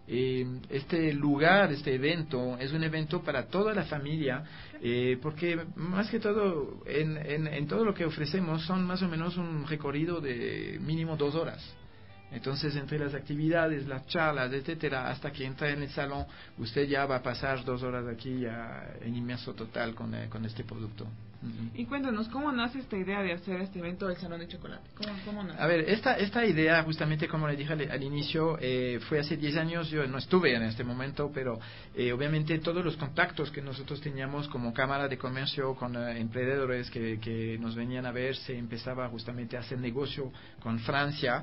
este lugar, este evento, es un evento para toda la familia, porque más que todo en todo lo que ofrecemos son más o menos un recorrido de mínimo 2 horas. Entonces, entre las actividades, las charlas, etcétera, hasta que entra en el salón, usted ya va a pasar 2 horas aquí ya en inmerso total con este producto. Y cuéntanos, ¿cómo nace esta idea de hacer este evento del Salón de Chocolate? ¿Cómo nace? A ver, esta idea, justamente como le dije al inicio, fue hace 10 años, yo no estuve en este momento, pero obviamente todos los contactos que nosotros teníamos como Cámara de Comercio con emprendedores que nos venían a ver, se empezaba justamente a hacer negocio con Francia,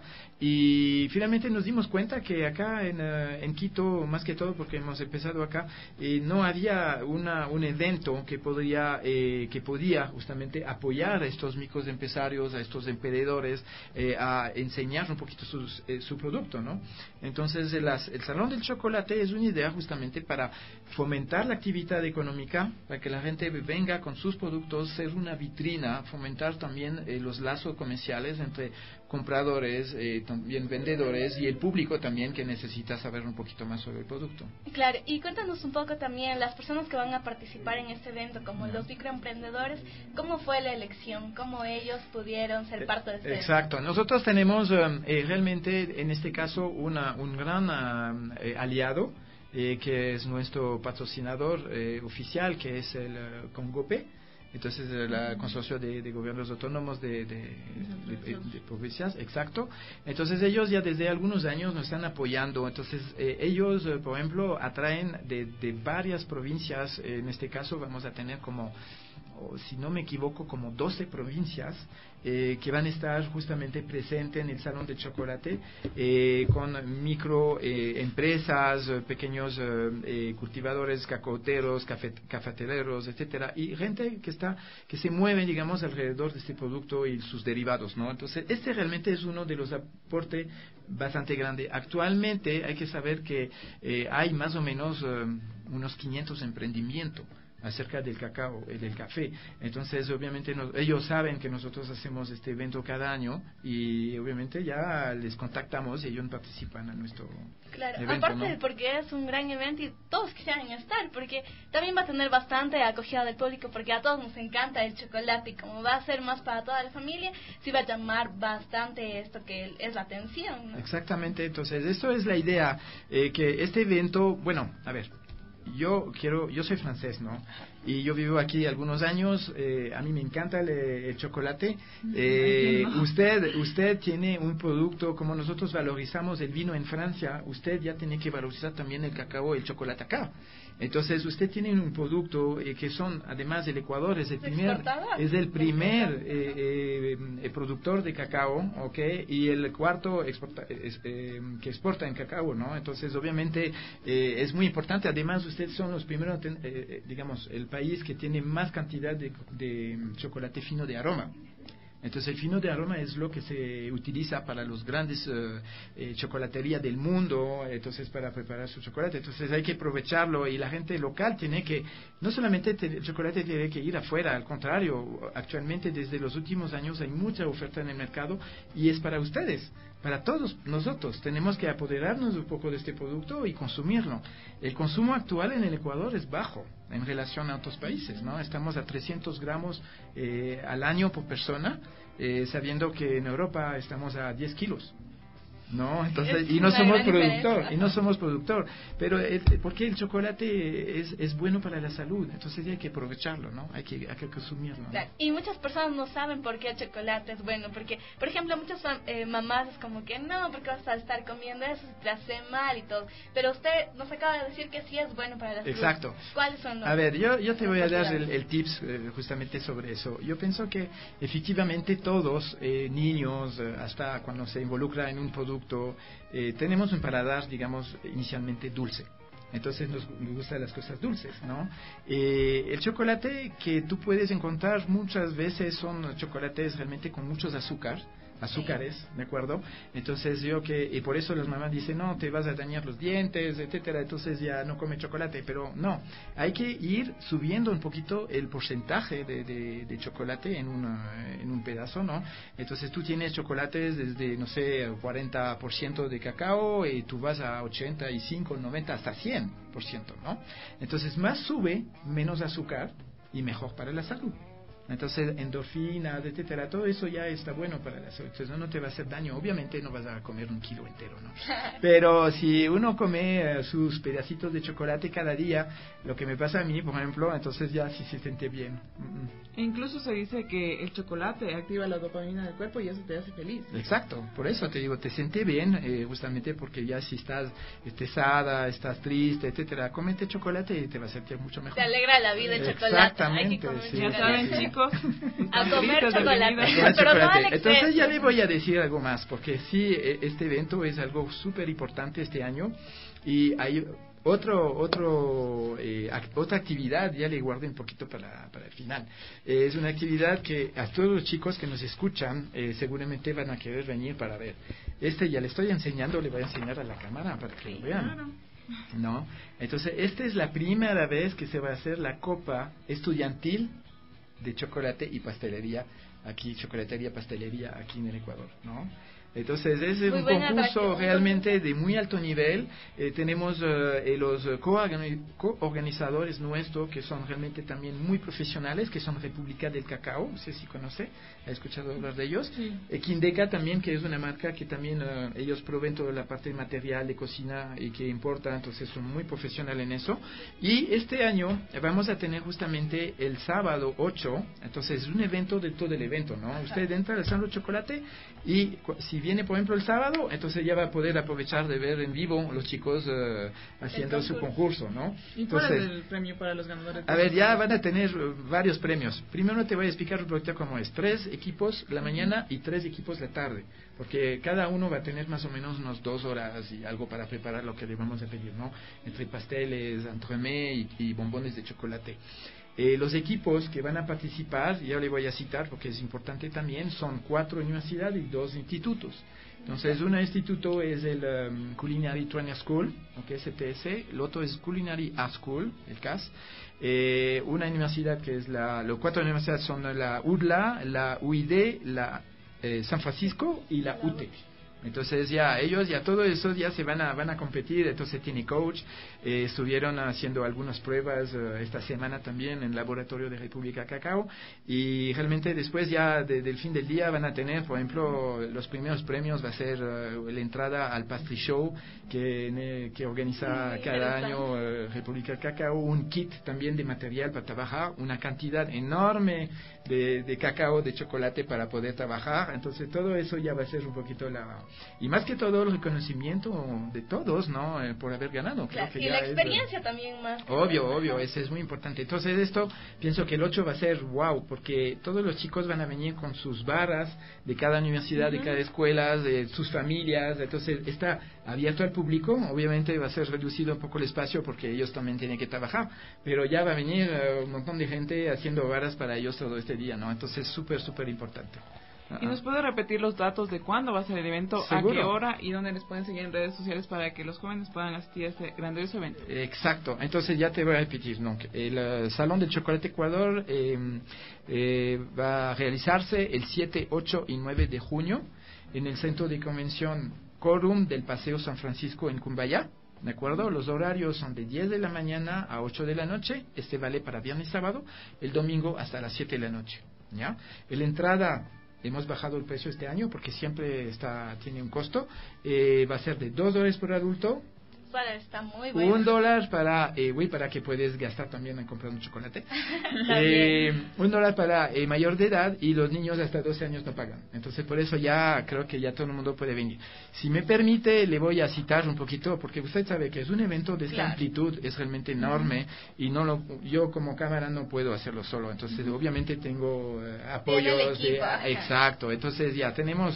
y finalmente nos dimos cuenta que acá en Quito, más que todo porque hemos empezado acá, no había un evento que podía justamente apoyar a estos microempresarios, a estos emprendedores, a enseñar un poquito su producto, ¿no? Entonces el Salón del Chocolate es una idea justamente para fomentar la actividad económica, para que la gente venga con sus productos, ser una vitrina, fomentar también los lazos comerciales entre compradores, también vendedores y el público también que necesita saber un poquito más sobre el producto. Claro, y cuéntanos un poco también las personas que van a participar en este evento, como los microemprendedores, ¿cómo fue la elección? ¿Cómo ellos pudieron ser parte de este evento? Exacto, nosotros tenemos realmente en este caso un gran aliado, que es nuestro patrocinador oficial, que es el Congope. entonces el consorcio de gobiernos autónomos de provincias, exacto. Entonces ellos ya desde algunos años nos están apoyando. Entonces ellos, por ejemplo, atraen de varias provincias. En este caso vamos a tener como, si no me equivoco, como 12 provincias que van a estar justamente presentes en el Salón de Chocolate, con micro empresas, pequeños cultivadores, cacaoteros, cafetaleros, etcétera, y gente que se mueve, digamos, alrededor de este producto y sus derivados, ¿no? Entonces, este realmente es uno de los aportes bastante grande. Actualmente hay que saber que hay más o menos unos 500 emprendimientos acerca del cacao y del café. Entonces, obviamente, ellos saben que nosotros hacemos este evento cada año y obviamente ya les contactamos y ellos participan a nuestro evento. Aparte, ¿no? de porque es un gran evento y todos quisieran estar, porque también va a tener bastante acogida del público, porque a todos nos encanta el chocolate y como va a ser más para toda la familia, sí va a llamar bastante esto que es la atención, ¿no? Exactamente, entonces, esto es la idea, que este evento, bueno, a ver, yo soy francés, ¿no? Y yo vivo aquí algunos años, a mí me encanta el chocolate. Usted tiene un producto, como nosotros valorizamos el vino en Francia, usted ya tiene que valorizar también el cacao y el chocolate acá. Entonces usted tiene un producto que son, además el Ecuador es el primer productor de cacao, ¿ok? Y el cuarto que exporta en cacao, ¿no? Entonces obviamente es muy importante. Además ustedes son los primeros, digamos, el país que tiene más cantidad de chocolate fino de aroma. Entonces el fino de aroma es lo que se utiliza para los grandes chocolaterías del mundo, entonces para preparar su chocolate. Entonces hay que aprovecharlo y la gente local tiene que, no solamente el chocolate tiene que ir afuera, al contrario, actualmente desde los últimos años hay mucha oferta en el mercado y es para ustedes. Para todos nosotros tenemos que apoderarnos un poco de este producto y consumirlo. El consumo actual en el Ecuador es bajo en relación a otros países, ¿no? Estamos a 300 gramos al año por persona, sabiendo que en Europa estamos a 10 kilos. No, entonces, y no somos productor, pero porque el chocolate es bueno para la salud, entonces hay que aprovecharlo, ¿no? Hay que consumirlo, ¿no? Claro. Y muchas personas no saben por qué el chocolate es bueno, porque, por ejemplo, muchas mamás es como que no, porque vas a estar comiendo eso, te hace mal y todo, pero usted nos acaba de decir que sí es bueno para la salud. Exacto. ¿Cuáles son los? A ver, yo te voy a dar el tips justamente sobre eso. Yo pienso que efectivamente todos, niños, hasta cuando se involucra en un producto, tenemos un paladar, digamos, inicialmente dulce. Entonces nos gustan las cosas dulces, ¿no? El chocolate que tú puedes encontrar muchas veces son chocolates realmente con muchos azúcares, ¿de acuerdo? Entonces y por eso las mamás dicen, no, te vas a dañar los dientes, etcétera, entonces ya no come chocolate, pero no, hay que ir subiendo un poquito el porcentaje de chocolate en un pedazo, ¿no? Entonces tú tienes chocolates desde, no sé, 40% de cacao y tú vas a 85, 90, hasta 100%, ¿no? Entonces más sube, menos azúcar y mejor para la salud. Entonces, endorfinas, etcétera, todo eso ya está bueno para la salud. Entonces, no te va a hacer daño. Obviamente no vas a comer un kilo entero, ¿no? Pero si uno come sus pedacitos de chocolate cada día, lo que me pasa a mí, por ejemplo, entonces ya sí se siente bien. Incluso se dice que el chocolate activa la dopamina del cuerpo y eso te hace feliz. Exacto, por eso te digo, te siente bien, justamente porque ya si estás estresada, estás triste, etcétera, cómete chocolate y te va a sentir mucho mejor. Te alegra la vida el chocolate. Exactamente, sí, ya saben, chicos, a comer chocolate. Pero no al exceso. Entonces ya le voy a decir algo más, porque sí, este evento es algo súper importante este año y hay otra actividad, ya le guardé un poquito para el final. Es una actividad que a todos los chicos que nos escuchan seguramente van a querer venir para ver. Ya le estoy enseñando, le voy a enseñar a la cámara para que lo vean. ¿No? Entonces, esta es la primera vez que se va a hacer la Copa Estudiantil de Chocolate y Pastelería, chocolatería, pastelería aquí en el Ecuador, ¿no? Entonces es Muy un buena concurso atracción. realmente de muy alto nivel. Tenemos los coorganizadores nuestros que son realmente también muy profesionales, que son República del Cacao, no sé si conoce, ha escuchado hablar de ellos. Sí. Quindeca también, que es una marca que también ellos proveen toda la parte material de cocina y que importa, entonces son muy profesionales en eso. Y este año vamos a tener justamente el sábado 8, entonces es un evento de todo el evento, ¿no? Usted entra al Salón Chocolate y si viene, por ejemplo, el sábado, entonces ya va a poder aprovechar de ver en vivo los chicos haciendo su concurso, ¿no? ¿Y cuál Entonces, es el premio para los ganadores? a ver, ya van a tener varios premios. Primero te voy a explicar un poquito cómo es. 3 equipos la mañana y 3 equipos la tarde, porque cada uno va a tener más o menos unas 2 horas y algo para preparar lo que le vamos a pedir, ¿no? Entre pasteles, entremets y bombones de chocolate. Los equipos que van a participar, ya le voy a citar porque es importante también, son 4 universidades y 2 institutos. Entonces, un instituto es el Culinary Training School, okay, STS, el otro es Culinary Art School, el CAS. Una universidad que es los 4 universidades son la UDLA, la UID, la San Francisco y la UTEC. Entonces ya ellos, ya todo eso ya se van a competir, entonces tiene coach, estuvieron haciendo algunas pruebas esta semana también en el laboratorio de República Cacao y realmente después ya del fin del día van a tener, por ejemplo, los primeros premios va a ser la entrada al Pastry Show que organiza cada año República Cacao, un kit también de material para trabajar, una cantidad enorme de cacao, de chocolate para poder trabajar, entonces todo eso ya va a ser un poquito y más que todo el reconocimiento de todos, ¿no? Por haber ganado. Creo que y ya la experiencia también más. Obvio, eso es muy importante. Entonces esto, pienso que el 8 va a ser wow, porque todos los chicos van a venir con sus barras de cada universidad, de cada escuela, de sus familias, entonces está abierto al público, obviamente va a ser reducido un poco el espacio porque ellos también tienen que trabajar, pero ya va a venir un montón de gente haciendo barras para ellos todo este día, ¿no? Entonces súper importante. ¿Y nos puede repetir los datos de cuándo va a ser el evento, ¿Seguro? a qué hora y dónde les pueden seguir en redes sociales para que los jóvenes puedan asistir a este grandioso evento? Exacto, entonces ya te voy a repetir, ¿no? El Salón del Chocolate Ecuador va a realizarse el 7, 8 y 9 de junio en el Centro de Convención Corum del Paseo San Francisco en Cumbayá. ¿De acuerdo? Los horarios son de 10 de la mañana a 8 de la noche. Este vale para viernes y sábado. El domingo hasta las 7 de la noche. ¿Ya? La entrada, hemos bajado el precio este año porque siempre tiene un costo. Va a ser de $2 por adulto. Bueno, está muy bueno. $1 para que puedes gastar también en comprar un chocolate. $1 para mayor de edad y los niños hasta 12 años no pagan. Entonces por eso ya creo que ya todo el mundo puede venir. Si me permite, le voy a citar un poquito porque usted sabe que es un evento de esta amplitud, es realmente enorme y yo como cámara no puedo hacerlo solo. Entonces obviamente tengo apoyos. Exacto. Entonces ya tenemos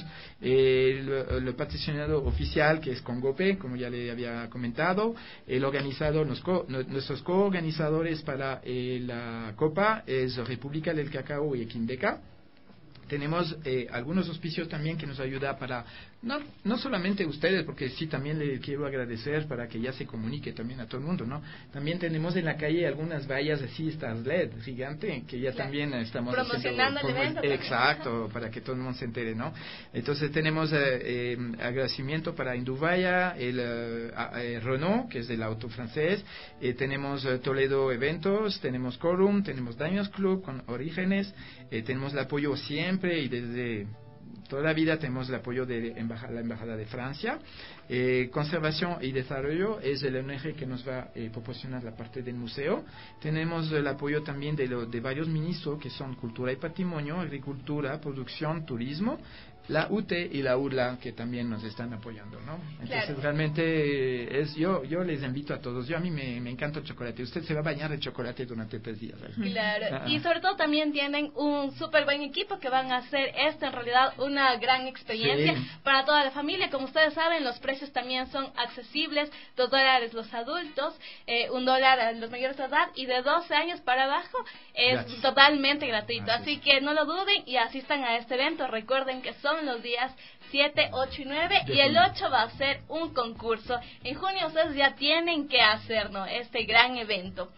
el patrocinador oficial que es Congope, como ya le había comentado. El organizado, nuestros coorganizadores para la Copa es República del Cacao y Quindeca. Tenemos algunos auspicios también que nos ayuda para, no solamente ustedes, porque sí también le quiero agradecer para que ya se comunique también a todo el mundo, ¿no? También tenemos en la calle algunas vallas así, estas LED gigante, que ya también estamos promocionando el evento. Exacto, para que todo el mundo se entere, ¿no? Entonces tenemos agradecimiento para Indubaya, el Renault, que es del auto francés, tenemos Toledo Eventos, tenemos Corum, tenemos Diners Club con Orígenes, tenemos el apoyo siempre y desde toda la vida tenemos el apoyo de la Embajada de Francia. Conservación y Desarrollo es el ONG que nos va a proporcionar la parte del museo. Tenemos el apoyo también de varios ministros que son Cultura y Patrimonio, Agricultura, Producción, Turismo, la UTE y la URLA que también nos están apoyando, ¿no? Entonces realmente yo les invito a todos. A mí me encanta el chocolate. Usted se va a bañar de chocolate durante 3 días. ¿Sabes? Claro. Y sobre todo también tienen un súper buen equipo que van a hacer en realidad una gran experiencia para toda la familia. Como ustedes saben, los precios también son accesibles. $2 los adultos, $1 los mayores de edad y de 12 años para abajo es totalmente gratuito. Así que no lo duden y asistan a este evento. Recuerden que son los días 7, 8 y 9 y el 8 va a ser un concurso. En junio ustedes ya tienen que hacer, ¿no?, este gran evento.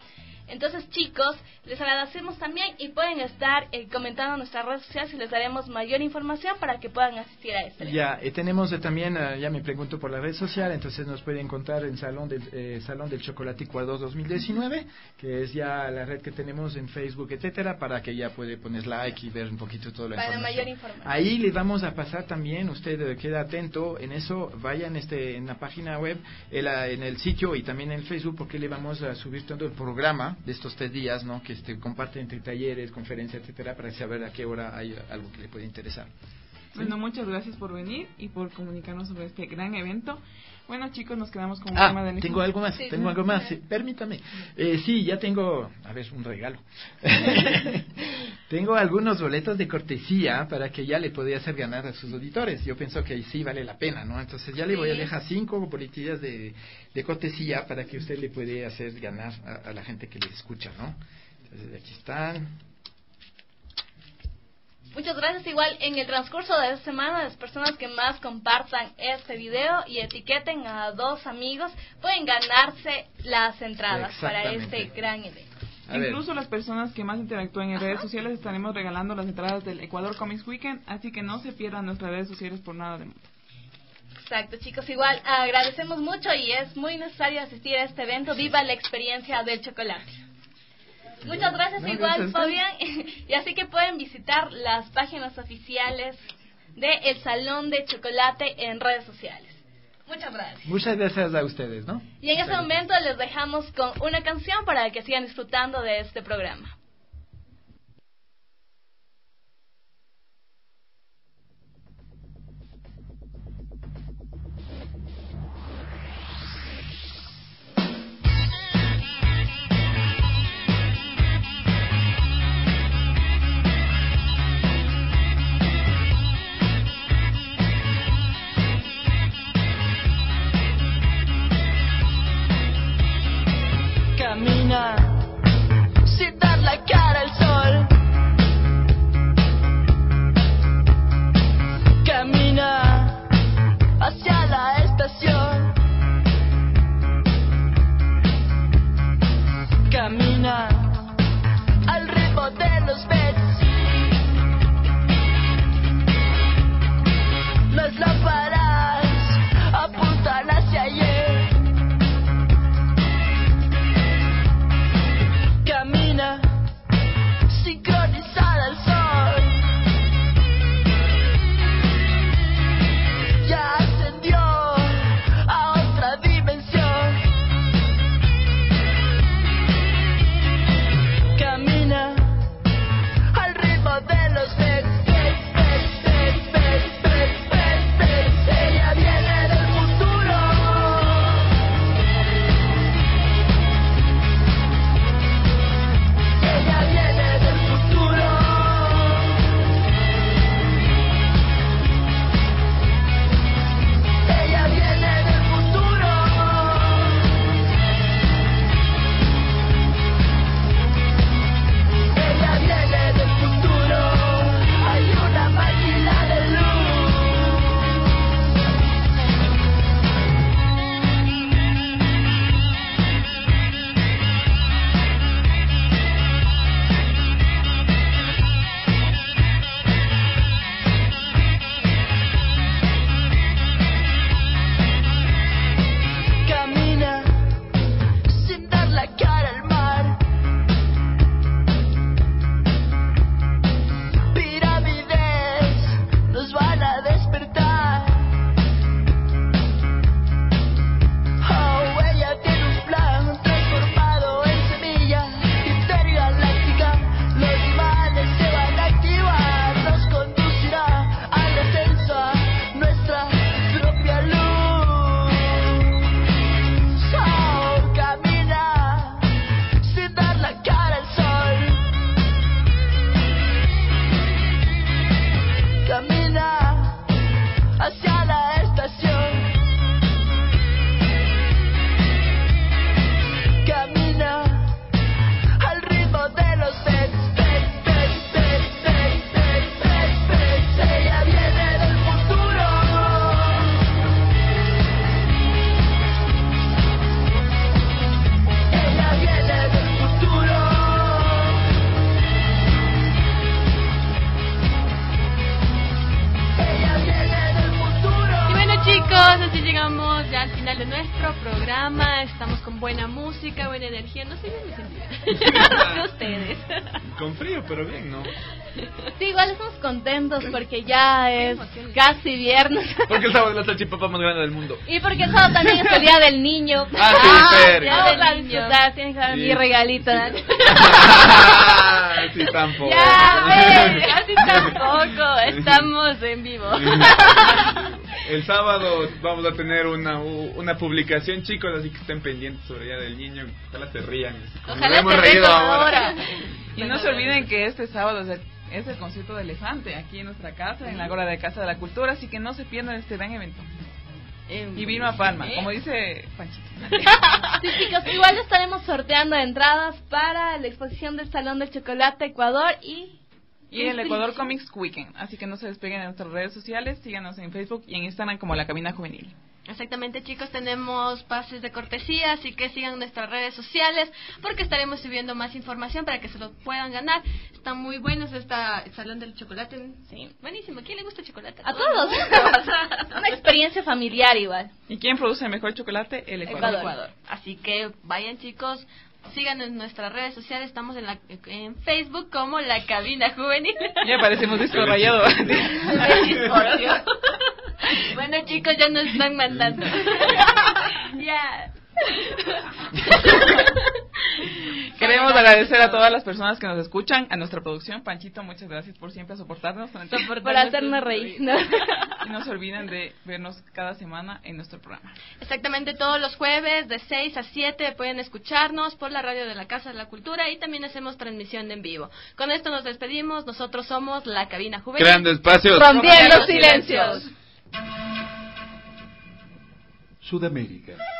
Entonces, chicos, les agradecemos también y pueden estar comentando en nuestras redes sociales y les daremos mayor información para que puedan asistir a este. Ya, tenemos también, ya me pregunto por la red social, entonces nos pueden encontrar en Salón del Chocolatico 2 2019, que es ya la red que tenemos en Facebook, etcétera, para que ya puede poner like y ver un poquito toda la información. Mayor información. Ahí le vamos a pasar también, usted queda atento en eso, vayan en la página web, en el sitio y también en el Facebook, porque le vamos a subir todo el programa de estos 3 días, ¿no? Que comparte entre talleres, conferencias, etcétera, para saber a qué hora hay algo que le puede interesar. ¿Sí? Bueno, muchas gracias por venir y por comunicarnos sobre este gran evento. Bueno, chicos, nos quedamos con un tema del... Tengo algo más, sí, permítame. Sí, ya tengo, a ver, un regalo. Tengo algunos boletos de cortesía para que ya le podía hacer ganar a sus auditores. Yo pienso que sí vale la pena, ¿no? Entonces ya le voy a dejar 5 boletillas de cortesía para que usted le puede hacer ganar a la gente que le escucha, ¿no? Entonces aquí están. Muchas gracias. Igual en el transcurso de esta semana, las personas que más compartan este video y etiqueten a 2 amigos pueden ganarse las entradas para este gran evento. Incluso las personas que más interactúen en redes sociales estaremos regalando las entradas del Ecuador Comics Weekend, así que no se pierdan nuestras redes sociales por nada de mundo. Exacto, chicos, igual agradecemos mucho y es muy necesario asistir a este evento. Viva la experiencia del chocolate. Muchas gracias, igual, Fabián. Y así que pueden visitar las páginas oficiales de El Salón de Chocolate en redes sociales. Muchas gracias. Muchas gracias a ustedes, ¿no? Y en este momento les dejamos con una canción para que sigan disfrutando de este programa. Sit down like programa, estamos con buena música, buena energía, no sé, yo me sentí. No sé ustedes. Con frío, pero bien, ¿no? Sí, igual estamos contentos porque ya es casi viernes. Porque el sábado es la salchipapa más grande del mundo. Y porque el sábado también es el día del niño. Vamos a disfrutar, tienen que dar mi regalito. Sí, tampoco. Ya, así tampoco, estamos en vivo. El sábado vamos a tener una publicación, chicos, así que estén pendientes sobre el día del niño. Ojalá se rían. Ojalá se rían ahora. Y no se olviden que este sábado es el concierto de Elefante aquí en nuestra casa, en la Gora de Casa de la Cultura, así que no se pierdan este gran evento. Y vino a Palma, como dice Panchito. Sí, chicos, igual estaremos sorteando entradas para la exposición del Salón del Chocolate Ecuador y el Ecuador Comics Weekend, así que no se despeguen de nuestras redes sociales, síganos en Facebook y en Instagram como La Cabina Juvenil. Exactamente, chicos, tenemos pases de cortesía, así que sigan nuestras redes sociales porque estaremos subiendo más información para que se lo puedan ganar. Están muy buenos el Salón del Chocolate. Sí, buenísimo. ¿A quién le gusta el chocolate? A todos. Una experiencia familiar igual. ¿Y quién produce el mejor chocolate? El Ecuador. Así que vayan, chicos. Síganos en nuestras redes sociales, estamos en Facebook como La Cabina Juvenil. Ya parecemos disco rayado. Bueno, chicos, ya nos están mandando. Ya. Queremos agradecer a todas las personas que nos escuchan, a nuestra producción. Panchito, muchas gracias por siempre soportarnos. Por hacernos reír. ¿No? Y no se olviden de vernos cada semana en nuestro programa. Exactamente, todos los jueves de 6 a 7 pueden escucharnos por la radio de la Casa de la Cultura y también hacemos transmisión en vivo. Con esto nos despedimos, nosotros somos La Cabina Juvenil. Creando espacios. Rompiendo silencios. Sudamérica.